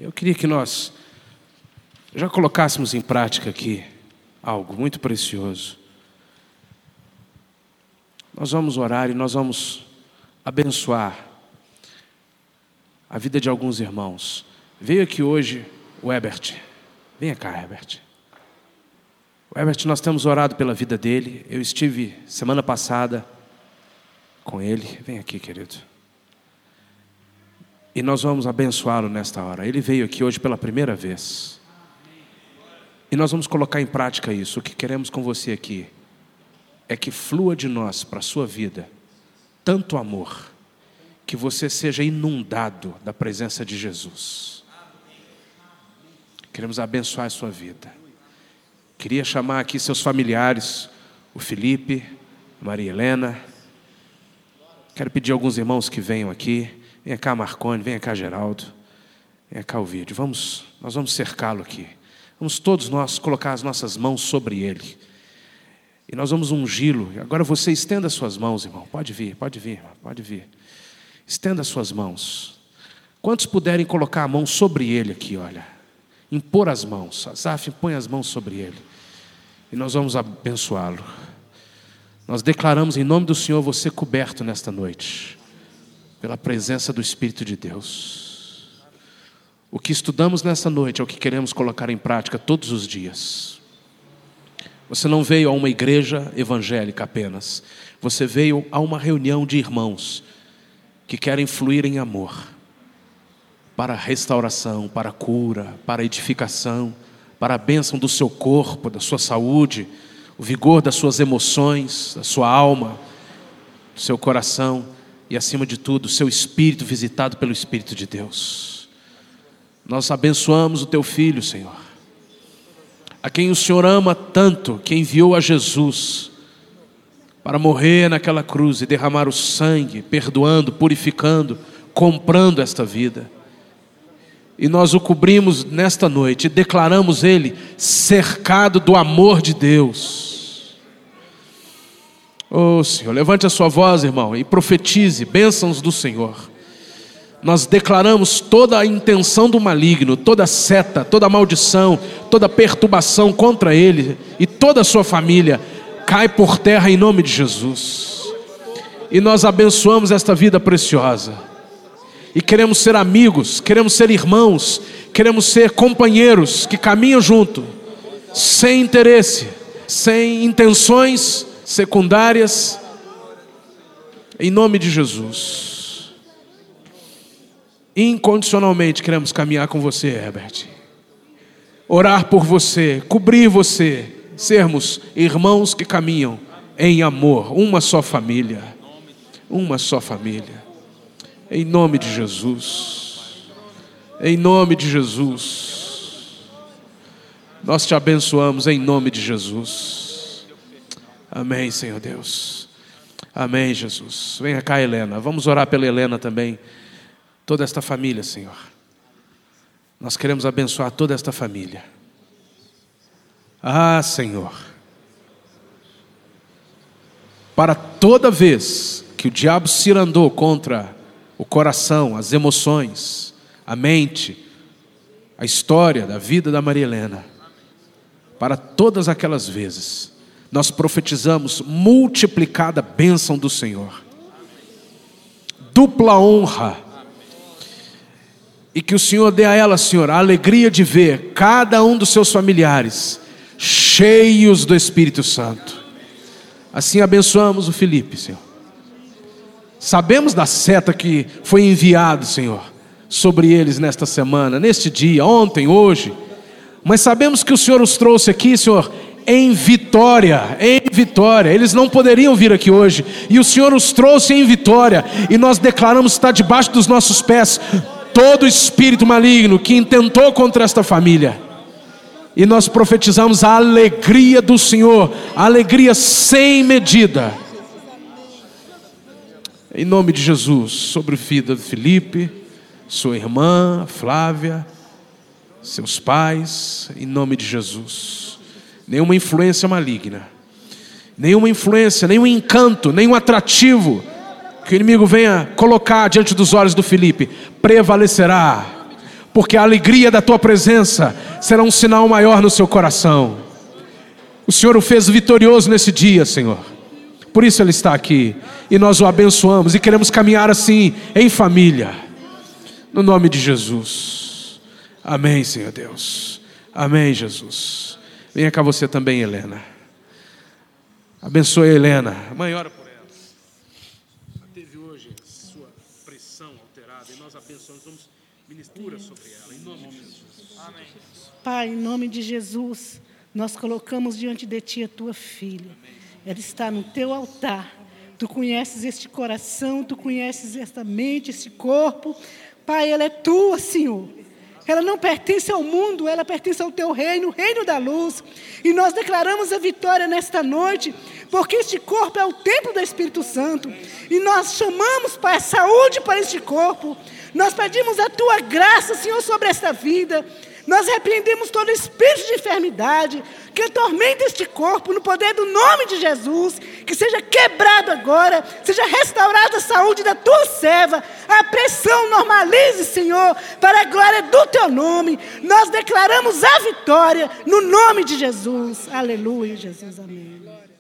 Eu queria que nós já colocássemos em prática aqui algo muito precioso. Nós vamos orar e nós vamos abençoar a vida de alguns irmãos. Veio aqui hoje o Herbert. Venha cá, Herbert. O Herbert, nós temos orado pela vida dele. Eu estive semana passada com ele. Vem aqui, querido. E nós vamos abençoá-lo nesta hora. Ele veio aqui hoje pela primeira vez. E nós vamos colocar em prática isso. O que queremos com você aqui é que flua de nós para a sua vida tanto amor, que você seja inundado da presença de Jesus. Queremos abençoar a sua vida. Queria chamar aqui seus familiares, o Felipe, a Maria Helena. Quero pedir a alguns irmãos que venham aqui. Venha cá, Marcone, venha cá, Geraldo. Venha cá, o vídeo. Nós vamos cercá-lo aqui. Vamos todos nós colocar as nossas mãos sobre ele. E nós vamos ungí-lo. Agora você estenda as suas mãos, irmão. Pode vir, irmão, pode vir. Estenda as suas mãos. Quantos puderem colocar a mão sobre ele aqui, olha. Impor as mãos. Azaf, põe as mãos sobre ele. E nós vamos abençoá-lo. Nós declaramos em nome do Senhor você coberto nesta noite, pela presença do Espírito de Deus. O que estudamos nessa noite é o que queremos colocar em prática todos os dias. Você não veio a uma igreja evangélica apenas. Você veio a uma reunião de irmãos que querem fluir em amor, para a restauração, para a cura, para a edificação, para a bênção do seu corpo, da sua saúde, o vigor das suas emoções, da sua alma, do seu coração e, acima de tudo, o seu espírito visitado pelo Espírito de Deus. Nós abençoamos o teu filho, Senhor, a quem o Senhor ama tanto, que enviou a Jesus para morrer naquela cruz e derramar o sangue, perdoando, purificando, comprando esta vida. E nós o cobrimos nesta noite e declaramos ele cercado do amor de Deus. Oh Senhor, levante a sua voz, irmão, e profetize bênçãos do Senhor. Nós declaramos toda a intenção do maligno, toda seta, toda maldição, toda perturbação contra ele e toda a sua família cai por terra em nome de Jesus. E nós abençoamos esta vida preciosa. E queremos ser amigos, queremos ser irmãos, queremos ser companheiros que caminham junto, sem interesse, sem intenções secundárias, em nome de Jesus. Incondicionalmente queremos caminhar com você, Herbert. Orar por você, cobrir você, sermos irmãos que caminham em amor, uma só família, uma só família. Em nome de Jesus, em nome de Jesus, nós te abençoamos em nome de Jesus. Amém, Senhor Deus. Amém, Jesus. Venha cá, Helena. Vamos orar pela Helena também. Toda esta família, Senhor. Nós queremos abençoar toda esta família. Ah, Senhor. Para toda vez que o diabo cirandou contra o coração, as emoções, a mente, a história da vida da Maria Helena, para todas aquelas vezes, nós profetizamos multiplicada bênção do Senhor, dupla honra, e que o Senhor dê a ela, Senhor, a alegria de ver cada um dos seus familiares cheios do Espírito Santo. Assim abençoamos o Felipe, Senhor. Sabemos da seta que foi enviado, Senhor, sobre eles nesta semana, neste dia, ontem, hoje. Mas sabemos que o Senhor os trouxe aqui, Senhor, em vitória, em vitória. Eles não poderiam vir aqui hoje, e o Senhor os trouxe em vitória. E nós declaramos estar debaixo dos nossos pés todo espírito maligno que intentou contra esta família. E nós profetizamos a alegria do Senhor, a alegria sem medida. Em nome de Jesus, sobre o filho do Felipe, sua irmã, Flávia, seus pais, em nome de Jesus. Nenhuma influência maligna, nenhuma influência, nenhum encanto, nenhum atrativo que o inimigo venha colocar diante dos olhos do Felipe, prevalecerá, porque a alegria da tua presença será um sinal maior no seu coração. O Senhor o fez vitorioso nesse dia, Senhor. Por isso ele está aqui, e nós o abençoamos, e queremos caminhar assim, em família, no nome de Jesus. Amém, Senhor Deus. Amém, Jesus. Venha cá você também, Helena. Abençoe a Helena. Mãe, ora por ela. Ela teve hoje sua pressão alterada, e nós abençoamos, vamos ministrar sobre ela, em nome de Jesus. Amém. Pai, em nome de Jesus, nós colocamos diante de Ti a Tua filha. Ela está no Teu altar. Tu conheces este coração, Tu conheces esta mente, este corpo. Pai, ela é Tua, Senhor. Ela não pertence ao mundo, ela pertence ao Teu reino, o reino da luz. E nós declaramos a vitória nesta noite, porque este corpo é o templo do Espírito Santo. E nós chamamos, Pai, a saúde para este corpo. Nós pedimos a Tua graça, Senhor, sobre esta vida. Nós repreendemos todo espírito de enfermidade que atormenta este corpo no poder do nome de Jesus, que seja quebrado agora, seja restaurada a saúde da tua serva, a pressão normalize, Senhor, para a glória do teu nome. Nós declaramos a vitória no nome de Jesus. Aleluia, Jesus, amém.